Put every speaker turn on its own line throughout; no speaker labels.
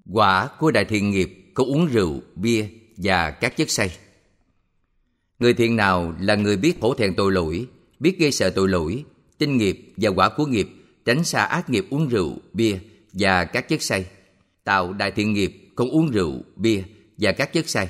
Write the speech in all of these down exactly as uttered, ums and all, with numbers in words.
Quả của đại thiện nghiệp có uống rượu, bia và các chất say. Người thiện nào là người biết hổ thẹn tội lỗi, biết ghê sợ tội lỗi, tin nghiệp và quả của nghiệp, tránh xa ác nghiệp uống rượu, bia và các chất say, tạo đại thiện nghiệp không uống rượu, bia và các chất say.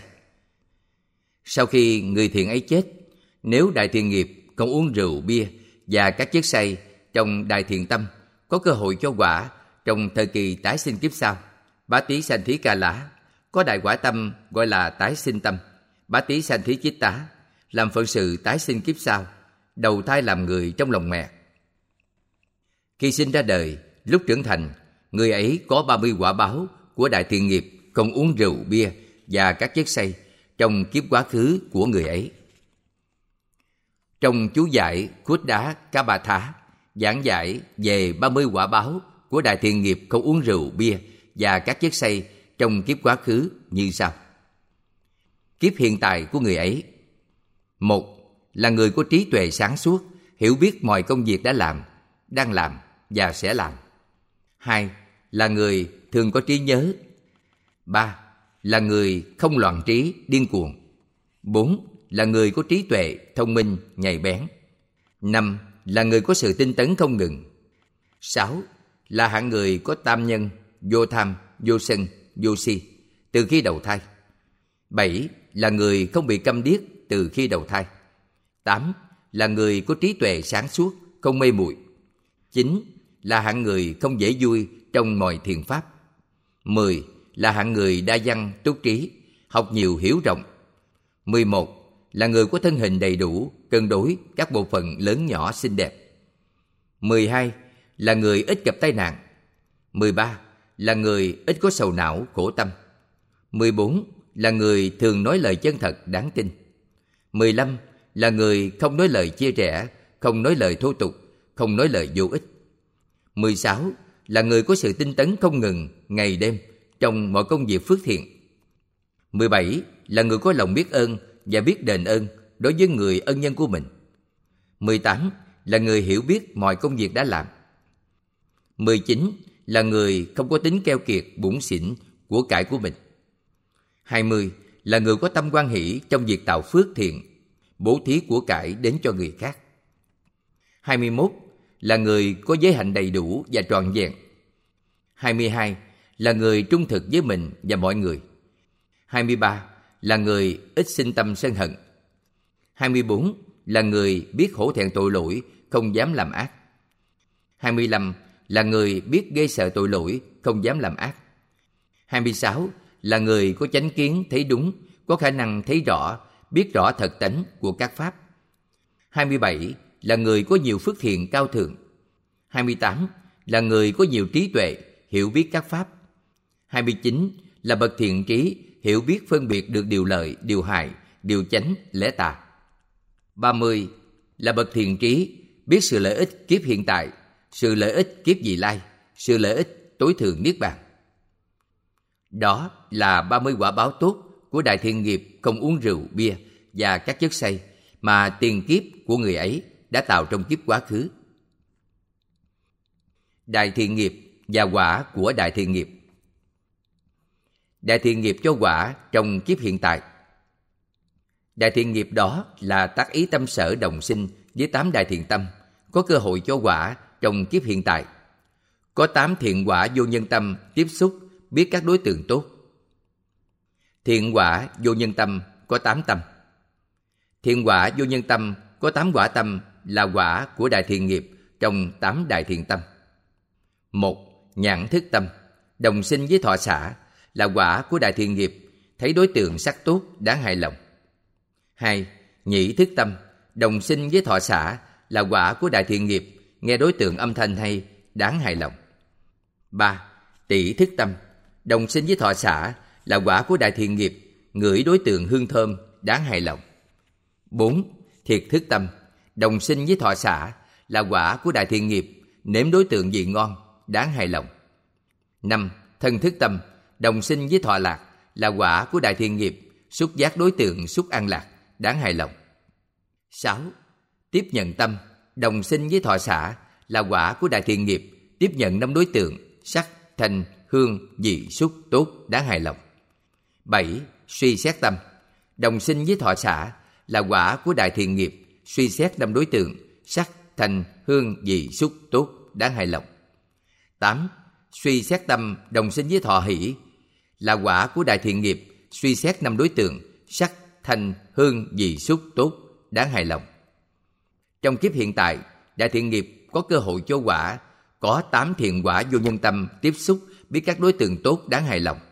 Sau khi người thiện ấy chết, nếu đại thiện nghiệp không uống rượu, bia và các chất say trong đại thiện tâm có cơ hội cho quả trong thời kỳ tái sinh kiếp sau, Bá Tí Sanh Thí Ca Lá có đại quả tâm gọi là tái sinh tâm, Bá Tí Sanh Thí Chiết Tá, làm phận sự tái sinh kiếp sau, đầu thai làm người trong lòng mẹ. Khi sinh ra đời, lúc trưởng thành, người ấy có ba mươi quả báo của đại thiện nghiệp không uống rượu, bia và các chất say trong kiếp quá khứ của người ấy. Trong chú giải Khuất Đá Cá Ba Thá giảng giải về ba mươi quả báo của đại thiện nghiệp không uống rượu, bia và các chất say trong kiếp quá khứ như sau. Kiếp hiện tại của người ấy: một là người có trí tuệ sáng suốt, hiểu biết mọi công việc đã làm, đang làm và sẽ làm. Hai là người thường có trí nhớ. Ba là người không loạn trí, điên cuồng. Bốn là người có trí tuệ, thông minh, nhạy bén. Năm là người có sự tinh tấn không ngừng. Sáu là hạng người có tam nhân, vô tham, vô sân, vô si từ khi đầu thai. Bảy là người không bị câm điếc từ khi đầu thai. Tám là người có trí tuệ sáng suốt, không mê muội. Chín là hạng người không dễ vui trong mọi thiền pháp. Mười là hạng người đa văn, túc trí, học nhiều hiểu rộng. Mười một là người có thân hình đầy đủ, cân đối các bộ phận lớn nhỏ xinh đẹp. Mười hai là người ít gặp tai nạn. Mười ba là người ít có sầu não, khổ tâm. Mười bốn là người thường nói lời chân thật, đáng tin. Mười lăm là người không nói lời chia rẽ, không nói lời thô tục, không nói lời vô ích. Mười sáu là người có sự tinh tấn không ngừng, ngày đêm, trong mọi công việc phước thiện. Mười bảy là người có lòng biết ơn và biết đền ơn đối với người ân nhân của mình. Mười tám là người hiểu biết mọi công việc đã làm. Mười chín là người không có tính keo kiệt, bủn xỉn của cải của mình. Hai mươi là người có tâm hoan hỷ trong việc tạo phước thiện, bố thí của cải đến cho người khác. Hai mươi mốt là người có giới hạnh đầy đủ và trọn vẹn. Hai mươi hai là người trung thực với mình và mọi người. Hai mươi ba là người ít sinh tâm sân hận. Hai mươi bốn là người biết hổ thẹn tội lỗi, không dám làm ác. Hai mươi lăm là người biết ghê sợ tội lỗi, không dám làm ác. Hai mươi sáu là người có chánh kiến, thấy đúng, có khả năng thấy rõ, biết rõ thật tánh của các pháp. Hai mươi bảy là người có nhiều phước thiện cao thượng. Hai mươi tám là người có nhiều trí tuệ, hiểu biết các pháp. Hai mươi chín là bậc thiện trí, hiểu biết phân biệt được điều lợi, điều hại, điều chánh, lẽ tà. Ba mươi là bậc thiện trí, biết sự lợi ích kiếp hiện tại, sự lợi ích kiếp vị lai, sự lợi ích tối thượng niết bàn. Đó là ba mươi quả báo tốt của đại thiện nghiệp không uống rượu, bia và các chất say mà tiền kiếp của người ấy đã tạo trong kiếp quá khứ. Đại thiện nghiệp và quả của đại thiện nghiệp. Đại thiện nghiệp cho quả trong kiếp hiện tại. Đại thiện nghiệp đó là tác ý tâm sở đồng sinh với tám đại thiện tâm, có cơ hội cho quả trong kiếp hiện tại. Có tám thiện quả vô nhân tâm tiếp xúc, biết các đối tượng tốt. Thiện quả vô nhân tâm có tám tâm. Thiện quả vô nhân tâm có tám quả tâm là quả của đại thiện nghiệp trong tám đại thiện tâm. Một, nhãn thức tâm, đồng sinh với thọ xả, là quả của đại thiện nghiệp, thấy đối tượng sắc tốt, đáng hài lòng. Hai, nhĩ thức tâm, đồng sinh với thọ xả, là quả của đại thiện nghiệp, nghe đối tượng âm thanh hay, đáng hài lòng. Ba, tỷ thức tâm, đồng sinh với thọ xả, là quả của đại thiện nghiệp, ngửi đối tượng hương thơm, đáng hài lòng. Bốn, thiệt thức tâm, đồng sinh với thọ xả, là quả của đại thiện nghiệp, nếm đối tượng vị ngon, đáng hài lòng. Năm, thân thức tâm, đồng sinh với thọ lạc, là quả của đại thiện nghiệp, xúc giác đối tượng xúc an lạc, đáng hài lòng. Sáu, tiếp nhận tâm, đồng sinh với thọ xả, là quả của đại thiện nghiệp, tiếp nhận năm đối tượng sắc, thanh, hương, vị, xúc, tốt, đáng hài lòng. Bảy. Suy xét tâm. Đồng sinh với thọ xả là quả của đại thiện nghiệp suy xét năm đối tượng sắc, thanh, hương, vị, xúc, tốt, đáng hài lòng. Tám. Suy xét tâm đồng sinh với thọ hỷ là quả của đại thiện nghiệp suy xét năm đối tượng sắc, thanh, hương, vị, xúc, tốt, đáng hài lòng. Trong kiếp hiện tại, đại thiện nghiệp có cơ hội cho quả, có tám thiện quả vô nhân tâm tiếp xúc với các đối tượng tốt đáng hài lòng.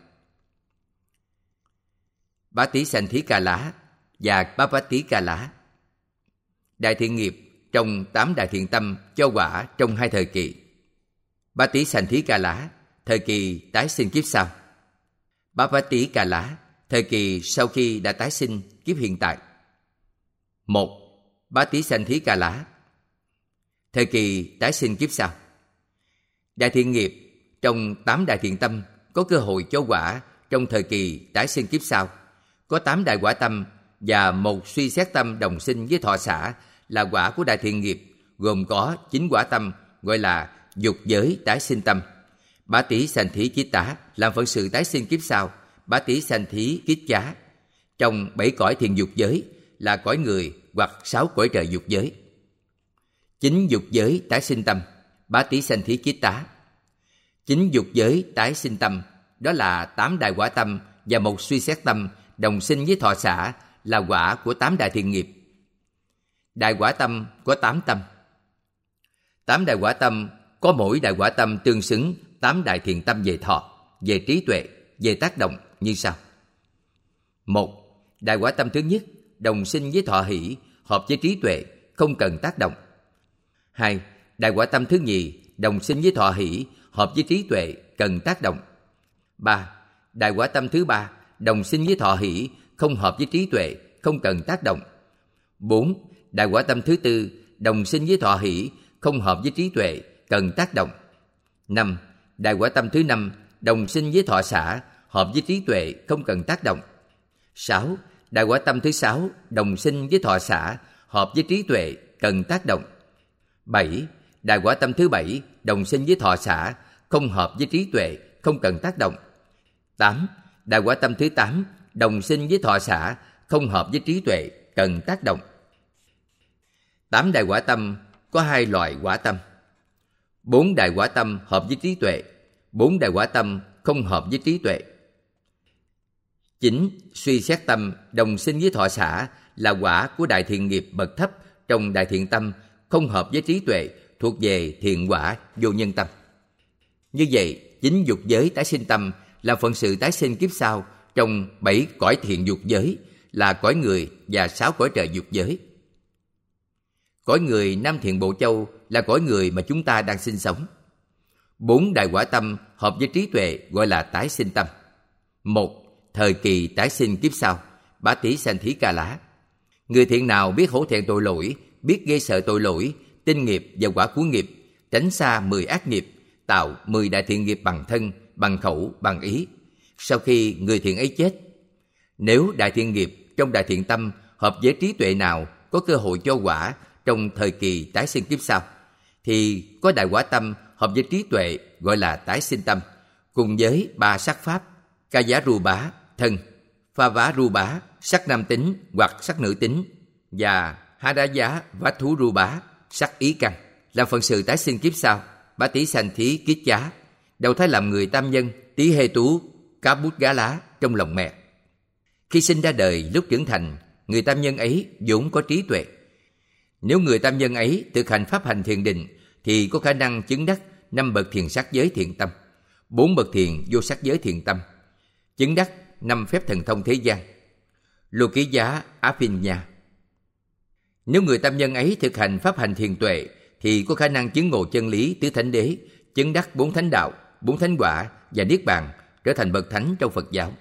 Bá Tí Sanh Thí Ca Lá và Bá Bá Tí Ca Lá. Đại thiện nghiệp trong tám đại thiện tâm cho quả trong hai thời kỳ. Bá Tí Sanh Thí Ca Lá, thời kỳ tái sinh kiếp sau. Bá Bá Tí Ca Lá, thời kỳ sau khi đã tái sinh kiếp hiện tại. Một. Bá Tí Sanh Thí Ca Lá, thời kỳ tái sinh kiếp sau. Đại thiện nghiệp trong tám đại thiện tâm có cơ hội cho quả trong thời kỳ tái sinh kiếp sau. Có tám đại quả tâm và một suy xét tâm đồng sinh với thọ xả là quả của đại thiện nghiệp, gồm có chín quả tâm gọi là dục giới tái sinh tâm. Bá Tí Sanh Thí Kiết Tá làm phận sự tái sinh kiếp sau. Bá Tí Sanh Thí Kiết Chá trong bảy cõi thiện dục giới là cõi người hoặc sáu cõi trời dục giới. Chín dục giới tái sinh tâm. Bá Tí Sanh Thí Kiết Tá. Chín dục giới tái sinh tâm đó là tám đại quả tâm và một suy xét tâm đồng sinh với thọ xả là quả của tám đại thiện nghiệp. Đại quả tâm có tám tâm. Tám đại quả tâm có mỗi đại quả tâm tương xứng tám đại thiện tâm về thọ, về trí tuệ, về tác động như sau. Một. Đại quả tâm thứ nhất đồng sinh với thọ hỷ, hợp với trí tuệ, không cần tác động. Hai. Đại quả tâm thứ nhì đồng sinh với thọ hỷ, hợp với trí tuệ, cần tác động. Ba. Đại quả tâm thứ ba đồng sinh với thọ hỷ, không hợp với trí tuệ, không cần tác động. Bốn. Đại quả tâm thứ tư đồng sinh với thọ hỷ, không hợp với trí tuệ, cần tác động. Năm. Đại quả tâm thứ năm đồng sinh với thọ xả, hợp với trí tuệ, không cần tác động. Sáu. Đại quả tâm thứ sáu đồng sinh với thọ xả, hợp với trí tuệ, cần tác động. Bảy. Đại quả tâm thứ bảy đồng sinh với thọ xả, không hợp với trí tuệ, không cần tác động. Tám. Đại quả tâm thứ tám đồng sinh với thọ xả, không hợp với trí tuệ, cần tác động. Tám đại quả tâm có hai loại quả tâm. Bốn đại quả tâm hợp với trí tuệ, bốn đại quả tâm không hợp với trí tuệ. Chín. Suy xét tâm đồng sinh với thọ xả là quả của đại thiện nghiệp bậc thấp trong đại thiện tâm, không hợp với trí tuệ, thuộc về thiện quả vô nhân tâm. Như vậy, chín dục giới tái sinh tâm là phận sự tái sinh kiếp sau trong bảy cõi thiện dục giới là cõi người và sáu cõi trời dục giới. Cõi người Nam Thiện Bộ Châu là cõi người mà chúng ta đang sinh sống. Bốn đại quả tâm hợp với trí tuệ gọi là tái sinh tâm. Một. Thời kỳ tái sinh kiếp sau. Bá Tí Sanh Thí Ca Lá. Người thiện nào biết hổ thẹn tội lỗi, biết ghê sợ tội lỗi, tin nghiệp và quả của nghiệp, tránh xa mười ác nghiệp, tạo mười đại thiện nghiệp bằng thân, bằng khẩu, bằng ý. Sau khi người thiện ấy chết, nếu đại thiện nghiệp trong đại thiện tâm hợp với trí tuệ nào có cơ hội cho quả trong thời kỳ tái sinh kiếp sau, thì có đại quả tâm hợp với trí tuệ gọi là tái sinh tâm, cùng với ba sắc pháp: ca giá ru bá, thân; pha vá ru bá, sắc nam tính hoặc sắc nữ tính; và há đá giá vá thú ru bá, sắc ý căn, là phận sự tái sinh kiếp sau. Bá Tí Sanh Thí Kiết Chá đầu thai làm người tam nhân Tí Hê Tú Cá Bút Gá Lá trong lòng mẹ. Khi sinh ra đời lúc trưởng thành, người tam nhân ấy vốn có trí tuệ. Nếu người tam nhân ấy thực hành pháp hành thiền định thì có khả năng chứng đắc năm bậc thiền sắc giới thiện tâm, bốn bậc thiền vô sắc giới thiện tâm, chứng đắc năm phép thần thông thế gian. Lô Ký Giá Aphinya. Nếu người tam nhân ấy thực hành pháp hành thiền tuệ thì có khả năng chứng ngộ chân lý tứ thánh đế, chứng đắc bốn thánh đạo, bốn thánh quả và niết bàn, trở thành bậc thánh trong Phật giáo.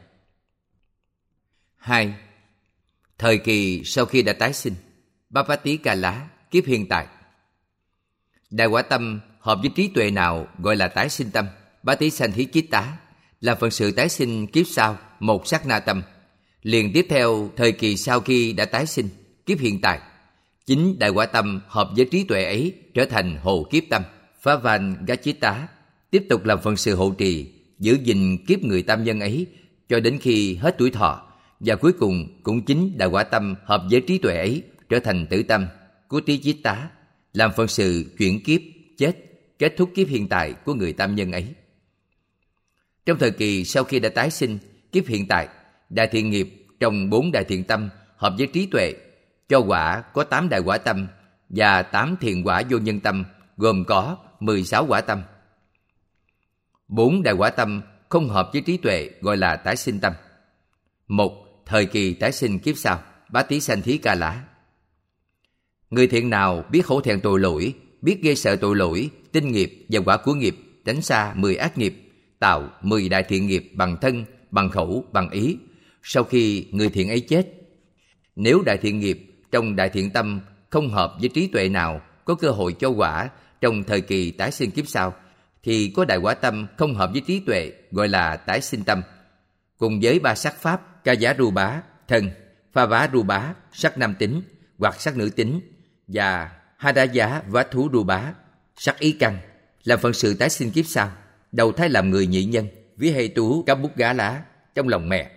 Hai. Thời kỳ sau khi đã tái sinh. Bá Bá Tí Ca Lá, kiếp hiện tại. Đại quả tâm hợp với trí tuệ nào gọi là tái sinh tâm. Bá Tí Sanh Thí Kiết Tá là phận sự tái sinh kiếp sau một sát na tâm. Liền tiếp theo thời kỳ sau khi đã tái sinh kiếp hiện tại, chính đại quả tâm hợp với trí tuệ ấy trở thành hồ kiếp tâm, phá van gá chí tá, tiếp tục làm phận sự hộ trì, giữ gìn kiếp người tam nhân ấy cho đến khi hết tuổi thọ, và cuối cùng cũng chính đại quả tâm hợp với trí tuệ ấy trở thành tử tâm, của tí chiết tá, làm phận sự chuyển kiếp, chết, kết thúc kiếp hiện tại của người tam nhân ấy. Trong thời kỳ sau khi đã tái sinh, kiếp hiện tại, đại thiện nghiệp trong bốn đại thiện tâm hợp với trí tuệ, cho quả có tám đại quả tâm và tám thiện quả vô nhân tâm, gồm có mười sáu quả tâm. Bốn đại quả tâm không hợp với trí tuệ gọi là tái sinh tâm. Một, thời kỳ tái sinh kiếp sau, bá tí sanh thí ca lá. Người thiện nào biết hổ thẹn tội lỗi, biết ghê sợ tội lỗi, tinh nghiệp và quả của nghiệp, tránh xa mười ác nghiệp, tạo mười đại thiện nghiệp bằng thân, bằng khẩu, bằng ý, sau khi người thiện ấy chết. Nếu đại thiện nghiệp trong đại thiện tâm không hợp với trí tuệ nào có cơ hội cho quả trong thời kỳ tái sinh kiếp sau, thì có đại quả tâm không hợp với trí tuệ gọi là tái sinh tâm, cùng với ba sắc pháp ca giá ru bá, thân, pha vá ru bá, sắc nam tính hoặc sắc nữ tính, và ha đá giá vá thú ru bá, sắc ý căn, làm phận sự tái sinh kiếp sau, đầu thai làm người nhị nhân, ví hệ tú cá bút gá lá trong lòng mẹ.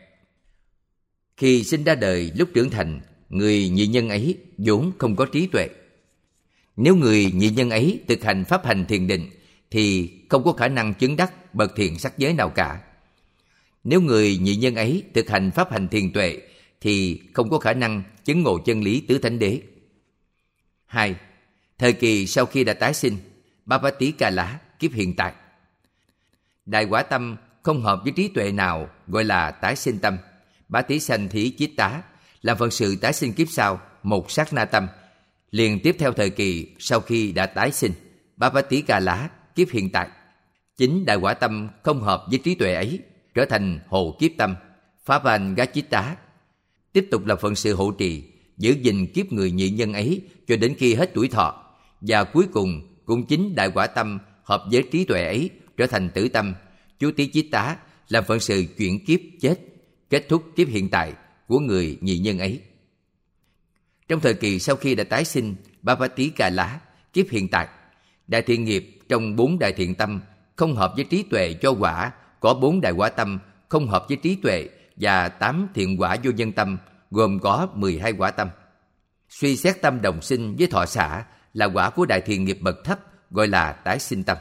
Khi sinh ra đời lúc trưởng thành, người nhị nhân ấy vốn không có trí tuệ. Nếu người nhị nhân ấy thực hành pháp hành thiền định thì không có khả năng chứng đắc bậc thiện sắc giới nào cả. Nếu người nhị nhân ấy thực hành pháp hành thiền tuệ thì không có khả năng chứng ngộ chân lý tứ thánh đế. Hai, thời kỳ sau khi đã tái sinh, Bhavati Kala, kiếp hiện tại. Đại quả tâm không hợp với trí tuệ nào gọi là tái sinh tâm, bá tí sanh thí chiết tá, làm phận sự tái sinh kiếp sau, một sát na tâm, liền tiếp theo thời kỳ sau khi đã tái sinh, Bhavati Kala, kiếp hiện tại. Chính đại quả tâm không hợp với trí tuệ ấy, trở thành hồ kiếp tâm, phá van gá chiết tá, tiếp tục làm phận sự hộ trì, giữ gìn kiếp người nhị nhân ấy cho đến khi hết tuổi thọ, và cuối cùng cũng chính đại quả tâm hợp với trí tuệ ấy trở thành tử tâm, chú tí chiết tá, làm phận sự chuyển kiếp chết, kết thúc kiếp hiện tại của người nhị nhân ấy. Trong thời kỳ sau khi đã tái sinh, Bhavati Kala, kiếp hiện tại, đại thiện nghiệp trong bốn đại thiện tâm không hợp với trí tuệ cho quả có bốn đại quả tâm không hợp với trí tuệ và tám thiện quả vô nhân tâm, gồm có mười hai quả tâm. Suy xét tâm đồng sinh với thọ xả là quả của đại thiện nghiệp bậc thấp, gọi là tái sinh tâm.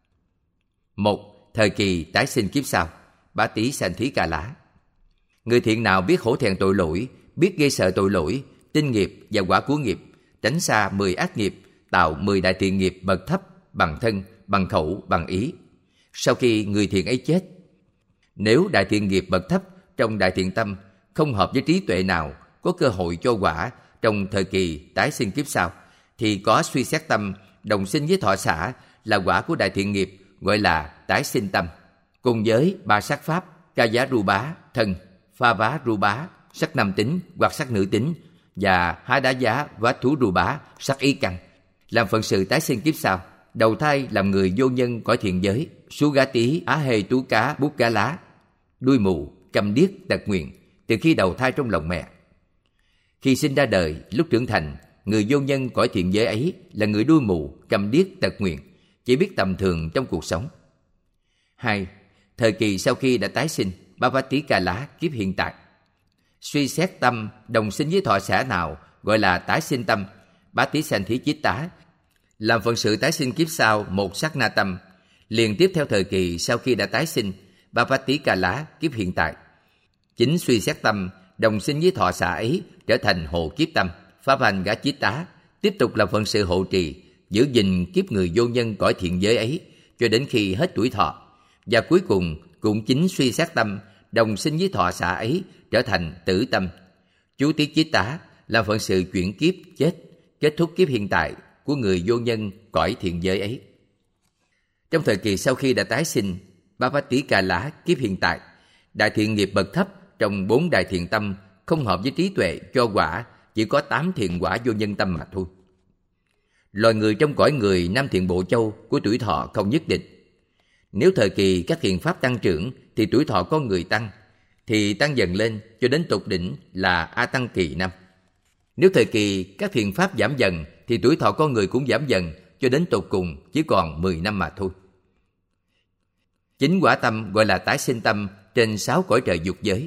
Một, thời kỳ tái sinh kiếp sau, bá tí sanh thí ca lá. Người thiện nào biết hổ thẹn tội lỗi, biết ghê sợ tội lỗi, tinh nghiệp và quả của nghiệp, tránh xa mười ác nghiệp, tạo mười đại thiện nghiệp bậc thấp bằng thân, bằng khẩu, bằng ý, sau khi người thiện ấy chết. Nếu đại thiện nghiệp bậc thấp trong đại thiện tâm không hợp với trí tuệ nào có cơ hội cho quả trong thời kỳ tái sinh kiếp sau, thì có suy xét tâm đồng sinh với thọ xả là quả của đại thiện nghiệp, gọi là tái sinh tâm, cùng với ba sắc pháp ca giá ru bá, thân, pha vá ru bá, sắc nam tính hoặc sắc nữ tính, và há đá giá vá thú ru bá, sắc ý căn, làm phận sự tái sinh kiếp sau, đầu thai làm người vô nhân cõi thiện giới, su gá tí á hê tú cá bút cá lá, đuôi mù, câm điếc, tật nguyền từ khi đầu thai trong lòng mẹ. Khi sinh ra đời, lúc trưởng thành, người vô nhân cõi thiện giới ấy là người đuôi mù, câm điếc, tật nguyền, chỉ biết tầm thường trong cuộc sống. Hai, thời kỳ sau khi đã tái sinh, Bhavati Kala, kiếp hiện tại. Suy xét tâm đồng sinh với thọ xả nào gọi là tái sinh tâm, bá tí sanh thí chiết tá, làm phận sự tái sinh kiếp sau, một sát na tâm, liền tiếp theo thời kỳ sau khi đã tái sinh, Bhavati Kala, kiếp hiện tại. Chính suy xét tâm đồng sinh với thọ xả ấy trở thành hộ kiếp tâm, phá van gá chiết tá, tiếp tục làm phận sự hộ trì, giữ gìn kiếp người vô nhân cõi thiện giới ấy cho đến khi hết tuổi thọ, và cuối cùng cũng chính suy xét tâm đồng sinh với thọ xả ấy trở thành tử tâm, chú tí chiết tá, làm phận sự chuyển kiếp chết, kết thúc kiếp hiện tại của người vô nhân cõi thiện giới ấy. Trong thời kỳ sau khi đã tái sinh, Bhavati Kala, kiếp hiện tại, đại thiện nghiệp bậc thấp trong bốn đại thiện tâm không hợp với trí tuệ cho quả chỉ có tám thiện quả vô nhân tâm mà thôi. Loài người trong cõi người Nam Thiện Bộ Châu của tuổi thọ không nhất định. Nếu thời kỳ các thiện pháp tăng trưởng thì tuổi thọ con người tăng, thì tăng dần lên cho đến tột đỉnh là A Tăng kỳ năm. Nếu thời kỳ các thiện pháp giảm dần thì tuổi thọ con người cũng giảm dần cho đến tột cùng chỉ còn mười năm mà thôi. Chính quả tâm gọi là tái sinh tâm trên sáu cõi trời dục giới.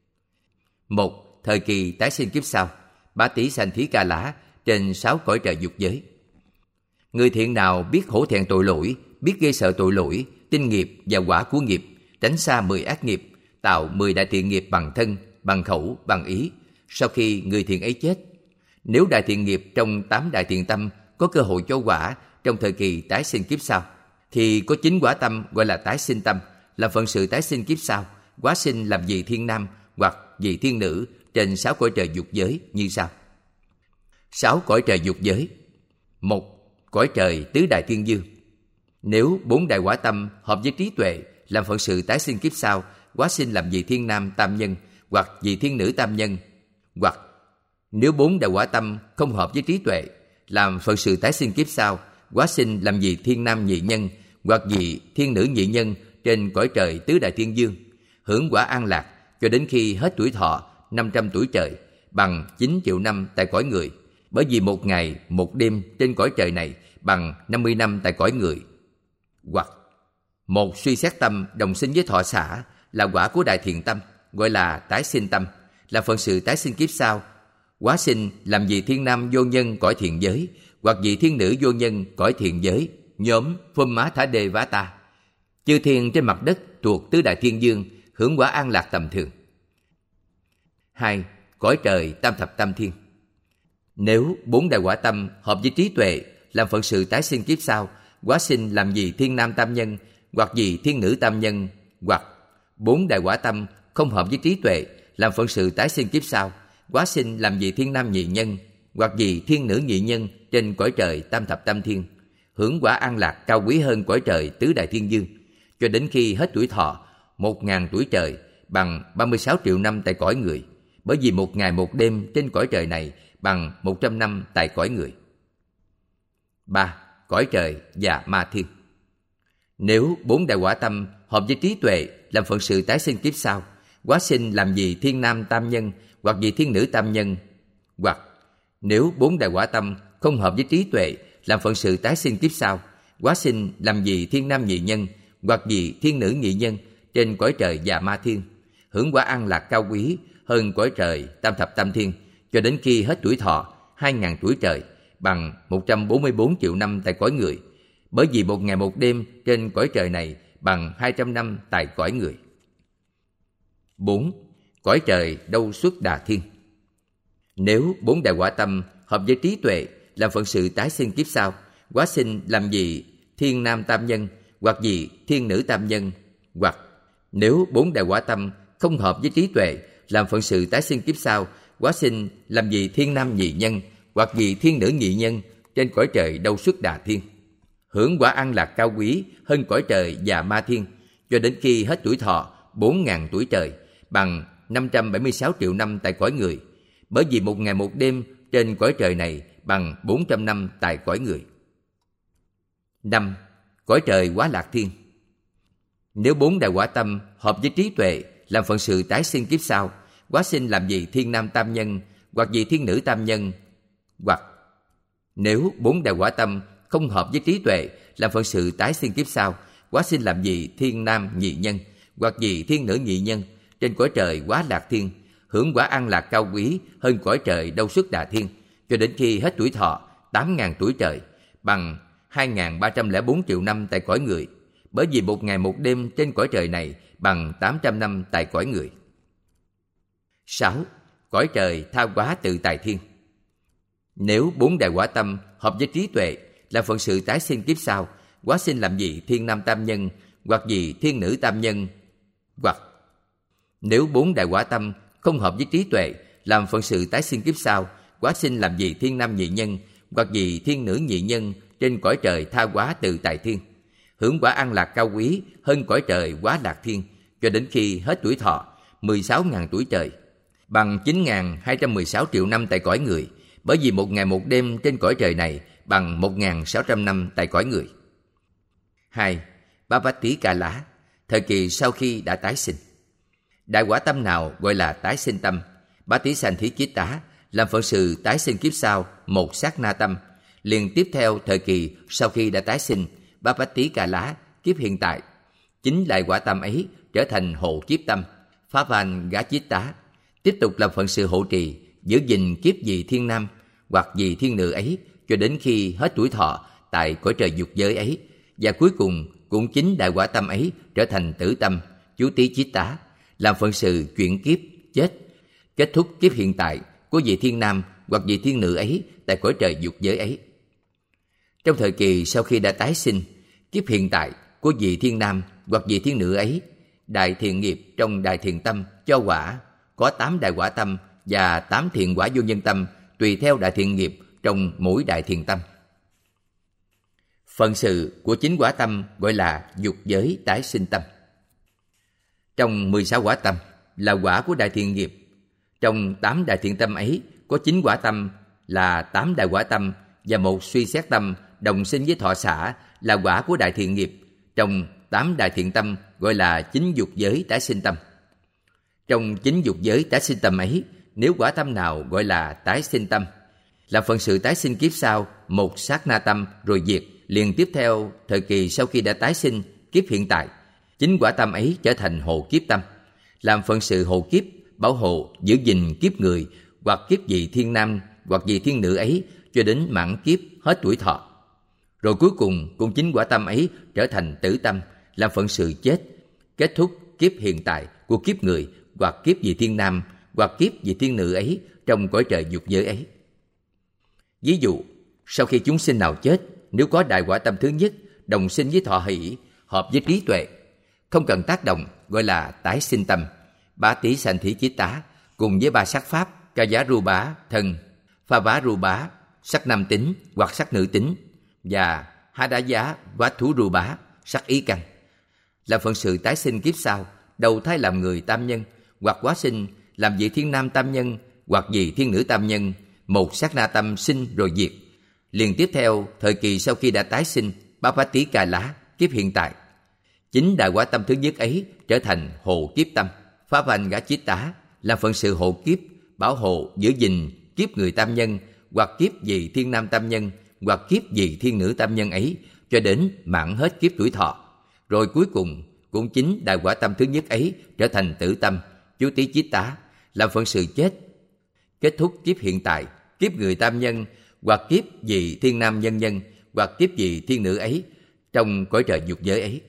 Một, thời kỳ tái sinh kiếp sau, Bá Tý Sanh Thí Ca Lá trên sáu cõi trời dục giới. Người thiện nào biết hổ thẹn tội lỗi, biết ghê sợ tội lỗi, tin nghiệp và quả của nghiệp, tránh xa mười ác nghiệp, tạo mười đại thiện nghiệp bằng thân, bằng khẩu, bằng ý, sau khi người thiện ấy chết. Nếu đại thiện nghiệp trong tám đại thiện tâm có cơ hội cho quả trong thời kỳ tái sinh kiếp sau, thì có chính quả tâm gọi là tái sinh tâm, làm phận sự tái sinh kiếp sau, hóa sinh làm vị thiên nam hoặc vị thiên nữ trên sáu cõi trời dục giới như sau. Sáu cõi trời dục giới. Một, cõi trời tứ đại thiên dương. Nếu bốn đại quả tâm hợp với trí tuệ làm phận sự tái sinh kiếp sau, hóa sinh làm vị thiên nam tam nhân hoặc vị thiên nữ tam nhân, hoặc nếu bốn đại quả tâm không hợp với trí tuệ làm phận sự tái sinh kiếp sau, hóa sinh làm vị thiên nam nhị nhân hoặc vị thiên nữ nhị nhân trên cõi trời tứ đại thiên dương, hưởng quả an lạc cho đến khi hết tuổi thọ năm trăm tuổi trời, bằng chín triệu năm tại cõi người, bởi vì một ngày một đêm trên cõi trời này bằng năm mươi năm tại cõi người. Hoặc một suy xét tâm đồng sinh với thọ xả là quả của đại thiện tâm, gọi là tái sinh tâm, là phận sự tái sinh kiếp sau, hóa sinh làm vị thiên nam vô nhân cõi thiện giới hoặc vị thiên nữ vô nhân cõi thiện giới, nhóm Phum Má Thả Đê Vá Ta. Chư thiên trên mặt đất thuộc tứ đại thiên dương hưởng quả an lạc tầm thường. Hai, cõi trời tam thập tam thiên. Nếu bốn đại quả tâm hợp với trí tuệ làm phận sự tái sinh kiếp sau, hóa sinh làm vị thiên nam tam nhân hoặc vị thiên nữ tam nhân, hoặc bốn đại quả tâm không hợp với trí tuệ làm phận sự tái sinh kiếp sau, hóa sinh làm vị thiên nam nhị nhân hoặc vị thiên nữ nhị nhân trên cõi trời tam thập tam thiên, hưởng quả an lạc cao quý hơn cõi trời tứ đại thiên dương, cho đến khi hết tuổi thọ một ngàn tuổi trời, bằng ba mươi sáu triệu năm tại cõi người, bởi vì một ngày một đêm trên cõi trời này bằng một trăm năm tại cõi người. Ba, cõi trời và ma thiên. Nếu bốn đại quả tâm hợp với trí tuệ làm phận sự tái sinh kiếp sau, hóa sinh làm vị thiên nam tam nhân hoặc vị thiên nữ tam nhân, hoặc nếu bốn đại quả tâm không hợp với trí tuệ làm phận sự tái sinh kiếp sau, hóa sinh làm vị thiên nam nhị nhân hoặc vị thiên nữ nhị nhân trên cõi trời và ma thiên, hưởng quả an lạc cao quý hơn cõi trời tam thập tam thiên, cho đến khi hết tuổi thọ hai ngàn tuổi trời, bằng một trăm bốn mươi bốn triệu năm tại cõi người, bởi vì một ngày một đêm trên cõi trời này bằng hai trăm năm tại cõi người. Bốn, cõi trời Đâu Xuất Đà Thiên. Nếu bốn đại quả tâm hợp với trí tuệ làm phận sự tái sinh kiếp sau, hóa sinh làm vị thiên nam tam nhân hoặc vị thiên nữ tam nhân, hoặc nếu bốn đại quả tâm không hợp với trí tuệ làm phận sự tái sinh kiếp sau, hóa sinh làm vị thiên nam nhị nhân hoặc vị thiên nữ nhị nhân trên cõi trời Đâu Xuất Đà Thiên, hưởng quả an lạc cao quý hơn cõi trời và ma thiên, cho đến khi hết tuổi thọ bốn ngàn tuổi trời, bằng năm trăm bảy mươi sáu triệu năm tại cõi người, bởi vì một ngày một đêm trên cõi trời này bằng bốn trăm năm tại cõi người. Năm, cõi trời Quá Lạc Thiên. Nếu bốn đại quả tâm hợp với trí tuệ làm phận sự tái sinh kiếp sau, hóa sinh làm vị thiên nam tam nhân hoặc vị thiên nữ tam nhân, hoặc nếu bốn đại quả tâm không hợp với trí tuệ làm phận sự tái sinh kiếp sau, hóa sinh làm vị thiên nam nhị nhân hoặc vị thiên nữ nhị nhân trên cõi trời Quá Lạc Thiên, hưởng quả an lạc cao quý hơn cõi trời Đâu Xuất Đà Thiên, cho đến khi hết tuổi thọ tám ngàn tuổi trời, bằng hai ngàn ba trăm lẻ bốn triệu năm tại cõi người, bởi vì một ngày một đêm trên cõi trời này bằng tám trăm năm tại cõi người. Sáu, cõi trời Tha Hóa Tự Tại Thiên. Nếu bốn đại quả tâm hợp với trí tuệ làm phận sự tái sinh kiếp sau, hóa sinh làm vị thiên nam tam nhân hoặc vị thiên nữ tam nhân, hoặc nếu bốn đại quả tâm không hợp với trí tuệ làm phận sự tái sinh kiếp sau, hóa sinh làm vị thiên nam nhị nhân hoặc vị thiên nữ nhị nhân trên cõi trời Tha Hóa Tự Tại Thiên, hưởng quả an lạc cao quý hơn cõi trời Quá Lạc Thiên, cho đến khi hết tuổi thọ mười sáu ngàn tuổi trời, bằng chín nghìn hai trăm mười sáu triệu năm tại cõi người, bởi vì một ngày một đêm trên cõi trời này bằng một nghìn sáu trăm năm tại cõi người. Hai, Bá Vát Tý Ca Lá, thời kỳ sau khi đã tái sinh. Đại quả tâm nào gọi là tái sinh tâm? Bá Tý Sanh Thí Chiết Tá làm phận sự tái sinh kiếp sau một sát na tâm, liền tiếp theo thời kỳ sau khi đã tái sinh Bá Vát Tý Ca Lá kiếp hiện tại, chính lại quả tâm ấy trở thành hộ kiếp tâm, phá van gá chít tá, tiếp tục làm phận sự hộ trì, giữ gìn kiếp vị thiên nam hoặc vị thiên nữ ấy cho đến khi hết tuổi thọ tại cõi trời dục giới ấy, và cuối cùng cũng chính đại quả tâm ấy trở thành tử tâm, chú tí chít tá, làm phận sự chuyển kiếp, chết, kết thúc kiếp hiện tại của vị thiên nam hoặc vị thiên nữ ấy tại cõi trời dục giới ấy. Trong thời kỳ sau khi đã tái sinh, kiếp hiện tại của vị thiên nam hoặc vị thiên nữ ấy, đại thiện nghiệp trong đại thiện tâm cho quả có tám đại quả tâm và tám thiện quả vô nhân tâm tùy theo đại thiện nghiệp trong mỗi đại thiện tâm. Phận sự của chính quả tâm gọi là dục giới tái sinh tâm. Trong mười sáu quả tâm là quả của đại thiện nghiệp. Trong tám đại thiện tâm ấy có chín quả tâm là tám đại quả tâm và một suy xét tâm đồng sinh với thọ xả là quả của đại thiện nghiệp. Trong tám đại thiện tâm gọi là chín dục giới tái sinh tâm. Trong chín dục giới tái sinh tâm ấy, nếu quả tâm nào gọi là tái sinh tâm, là phận sự tái sinh kiếp sau một sát na tâm rồi diệt, liền tiếp theo thời kỳ sau khi đã tái sinh kiếp hiện tại, chính quả tâm ấy trở thành hộ kiếp tâm, làm phận sự hộ kiếp, bảo hộ, giữ gìn kiếp người hoặc kiếp vị thiên nam hoặc vị thiên nữ ấy cho đến mãn kiếp hết tuổi thọ. Rồi cuối cùng cũng chính quả tâm ấy trở thành tử tâm, làm phận sự chết, kết thúc kiếp hiện tại của kiếp người hoặc kiếp vị thiên nam hoặc kiếp vị thiên nữ ấy trong cõi trời dục giới ấy. Ví dụ, sau khi chúng sinh nào chết, nếu có đại quả tâm thứ nhất đồng sinh với thọ hỷ, hợp với trí tuệ, không cần tác động, gọi là tái sinh tâm, bá tí sanh thí chí tá, cùng với ba sắc pháp ca giá ru bá thân, pha vá ru bá sắc nam tính hoặc sắc nữ tính, và há đá giá vá thú ru bá sắc ý căn, là phận sự tái sinh kiếp sau, đầu thai làm người tam nhân, hoặc quá sinh làm vị thiên nam tam nhân hoặc vị thiên nữ tam nhân, một sát na tâm sinh rồi diệt. Liền tiếp theo thời kỳ sau khi đã tái sinh bá bá tí ca lá kiếp hiện tại, chính đại quả tâm thứ nhất ấy trở thành hộ kiếp tâm, phá van gá chít tá, làm phận sự hộ kiếp, bảo hộ, giữ gìn kiếp người tam nhân hoặc kiếp vị thiên nam tam nhân hoặc kiếp vị thiên nữ tam nhân ấy cho đến mãn hết kiếp tuổi thọ. Rồi cuối cùng cũng chính đại quả tâm thứ nhất ấy trở thành tử tâm, chú tí chít tá, làm phận sự chết, kết thúc kiếp hiện tại, kiếp người tam nhân hoặc kiếp vị thiên nam nhân nhân hoặc kiếp vị thiên nữ ấy trong cõi trời dục giới ấy.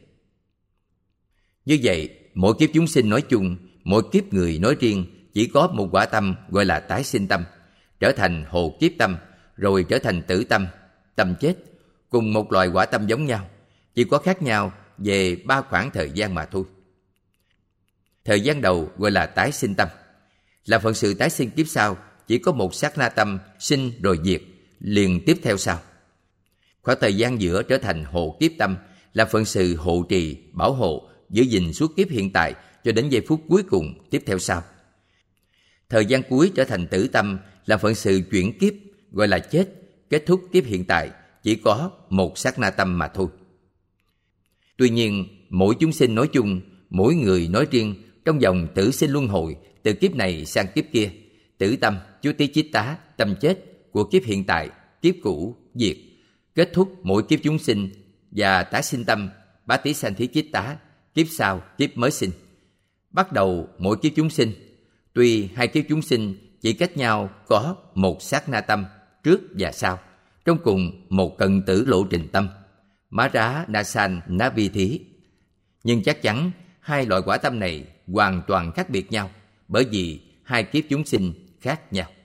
Như vậy, mỗi kiếp chúng sinh nói chung, mỗi kiếp người nói riêng chỉ có một quả tâm gọi là tái sinh tâm, trở thành hộ kiếp tâm, rồi trở thành tử tâm, tâm chết, cùng một loại quả tâm giống nhau, chỉ có khác nhau về ba khoảng thời gian mà thôi. Thời gian đầu gọi là tái sinh tâm, là phận sự tái sinh kiếp sau chỉ có một sát na tâm sinh rồi diệt, liền tiếp theo sau. Khoảng thời gian giữa trở thành hộ kiếp tâm, là phận sự hộ trì, bảo hộ, giữ gìn suốt kiếp hiện tại cho đến giây phút cuối cùng tiếp theo sau. Thời gian cuối trở thành tử tâm, là phận sự chuyển kiếp, gọi là chết, kết thúc kiếp hiện tại chỉ có một sát na tâm mà thôi. Tuy nhiên, mỗi chúng sinh nói chung, mỗi người nói riêng, trong vòng tử sinh luân hồi từ kiếp này sang kiếp kia, tử tâm, chú tí chít tá, tâm chết của kiếp hiện tại, kiếp cũ, diệt, kết thúc mỗi kiếp chúng sinh, và tái sinh tâm, bá tí sanh thí chít tá, kiếp sau, kiếp mới sinh. Bắt đầu mỗi kiếp chúng sinh, tuy hai kiếp chúng sinh chỉ cách nhau có một sát na tâm trước và sau, trong cùng một cận tử lộ trình tâm, má rá na san ná vi thí. Nhưng chắc chắn hai loại quả tâm này hoàn toàn khác biệt nhau, bởi vì hai kiếp chúng sinh khác nhau.